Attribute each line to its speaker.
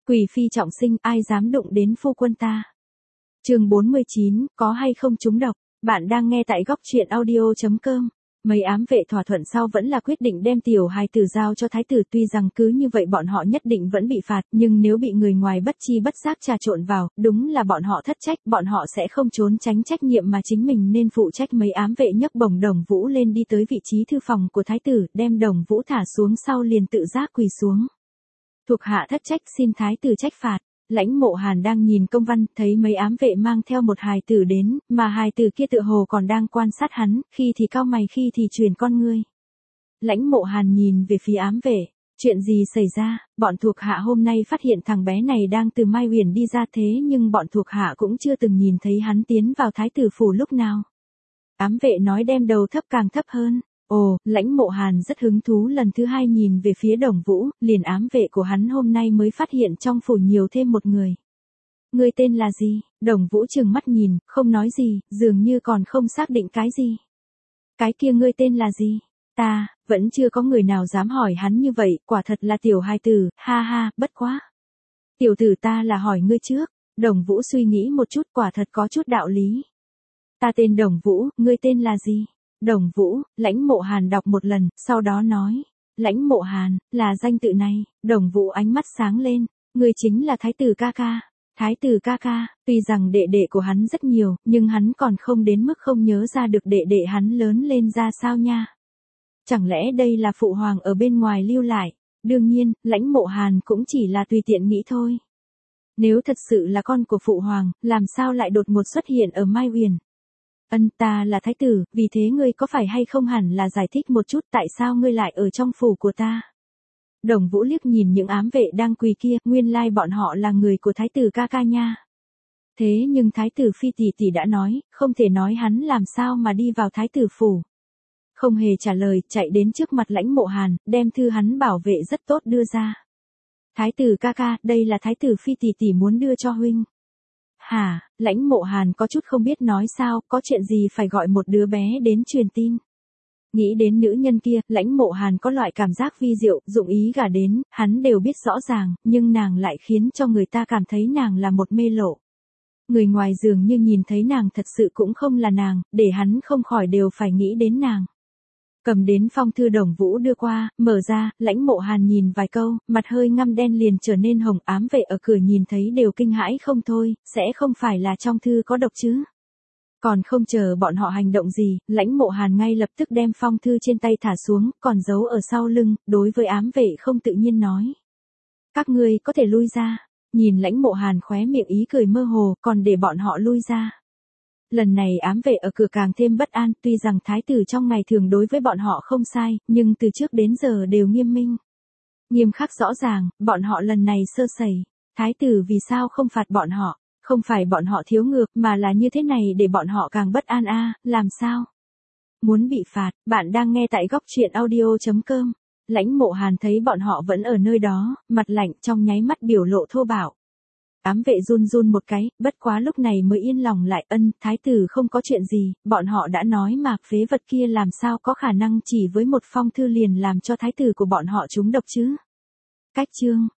Speaker 1: Quỷ phi trọng sinh, ai dám đụng đến phu quân ta. Chương 49, có hay không trúng độc. Bạn đang nghe tại góc truyện audio.com. Mấy ám vệ thỏa thuận sau vẫn là quyết định đem tiểu hài tử giao cho thái tử, tuy rằng cứ như vậy bọn họ nhất định vẫn bị phạt, nhưng nếu bị người ngoài bất chi bất giác trà trộn vào, đúng là bọn họ thất trách, bọn họ sẽ không trốn tránh trách nhiệm mà chính mình nên phụ trách. Mấy ám vệ nhấc bổng Đồng Vũ lên đi tới vị trí thư phòng của thái tử, đem Đồng Vũ thả xuống sau liền tự giác quỳ xuống. Thuộc hạ thất trách, xin thái tử trách phạt. Lãnh Mộ Hàn đang nhìn công văn, thấy mấy ám vệ mang theo một hài tử đến, mà hài tử kia tựa hồ còn đang quan sát hắn, khi thì cau mày khi thì chuyển con ngươi. Lãnh Mộ Hàn nhìn về phía ám vệ, chuyện gì xảy ra, bọn thuộc hạ hôm nay phát hiện thằng bé này đang từ Mai Huyền đi ra, thế nhưng bọn thuộc hạ cũng chưa từng nhìn thấy hắn tiến vào thái tử phủ lúc nào. Ám vệ nói đem đầu thấp càng thấp hơn. Ồ, Lãnh Mộ Hàn rất hứng thú lần thứ hai nhìn về phía Đồng Vũ, liền ám vệ của hắn hôm nay mới phát hiện trong phủ nhiều thêm một người. Ngươi tên là gì? Đồng Vũ trừng mắt nhìn, không nói gì, dường như còn không xác định cái gì. Cái kia ngươi tên là gì? Ta, vẫn chưa có người nào dám hỏi hắn như vậy, quả thật là tiểu hài tử, ha ha, bất quá. Tiểu tử ta là hỏi ngươi trước. Đồng Vũ suy nghĩ một chút, quả thật có chút đạo lý. Ta tên Đồng Vũ, ngươi tên là gì? Đồng Vũ, Lãnh Mộ Hàn đọc một lần, sau đó nói, Lãnh Mộ Hàn, là danh tự này. Đồng Vũ ánh mắt sáng lên, ngươi chính là thái tử ca ca. Thái tử ca ca, tuy rằng đệ đệ của hắn rất nhiều, nhưng hắn còn không đến mức không nhớ ra được đệ đệ hắn lớn lên ra sao nha. Chẳng lẽ đây là phụ hoàng ở bên ngoài lưu lại? Đương nhiên, Lãnh Mộ Hàn cũng chỉ là tùy tiện nghĩ thôi. Nếu thật sự là con của phụ hoàng, làm sao lại đột ngột xuất hiện ở Mai Huyền? Ta là thái tử, vì thế ngươi có phải hay không hẳn là giải thích một chút tại sao ngươi lại ở trong phủ của ta. Đồng Vũ liếc nhìn những ám vệ đang quỳ kia, nguyên lai bọn họ là người của thái tử ca ca nha. Thế nhưng thái tử phi tỷ tỷ đã nói, không thể nói hắn làm sao mà đi vào thái tử phủ. Không hề trả lời, chạy đến trước mặt Lãnh Mộ Hàn, đem thư hắn bảo vệ rất tốt đưa ra. Thái tử ca ca, đây là thái tử phi tỷ tỷ muốn đưa cho huynh. Hả, Lãnh Mộ Hàn có chút không biết nói sao, có chuyện gì phải gọi một đứa bé đến truyền tin. Nghĩ đến nữ nhân kia, Lãnh Mộ Hàn có loại cảm giác vi diệu, dụng ý gả đến, hắn đều biết rõ ràng, nhưng nàng lại khiến cho người ta cảm thấy nàng là một mê lộ. Người ngoài dường như nhìn thấy nàng thật sự cũng không là nàng, để hắn không khỏi đều phải nghĩ đến nàng. Cầm đến phong thư Đồng Vũ đưa qua, mở ra, Lãnh Mộ Hàn nhìn vài câu, mặt hơi ngăm đen liền trở nên hồng. Ám vệ ở cửa nhìn thấy đều kinh hãi không thôi, sẽ không phải là trong thư có độc chứ. Còn không chờ bọn họ hành động gì, Lãnh Mộ Hàn ngay lập tức đem phong thư trên tay thả xuống, còn giấu ở sau lưng, đối với ám vệ không tự nhiên nói. Các ngươi có thể lui ra. Nhìn Lãnh Mộ Hàn khóe miệng ý cười mơ hồ, còn để bọn họ lui ra. Lần này ám vệ ở cửa càng thêm bất an, tuy rằng thái tử trong ngày thường đối với bọn họ không sai, nhưng từ trước đến giờ đều nghiêm minh. Nghiêm khắc rõ ràng, bọn họ lần này sơ sẩy. Thái tử vì sao không phạt bọn họ? Không phải bọn họ thiếu ngược, mà là như thế này để bọn họ càng bất an làm sao? Muốn bị phạt, bạn đang nghe tại góc truyện audio.com. Lãnh Mộ Hàn thấy bọn họ vẫn ở nơi đó, mặt lạnh trong nháy mắt biểu lộ thô bạo. Ám vệ run run một cái, bất quá lúc này mới yên lòng lại. Thái tử không có chuyện gì, bọn họ đã nói mà, phế vật kia làm sao có khả năng chỉ với một phong thư liền làm cho thái tử của bọn họ trúng độc chứ. Cách chương.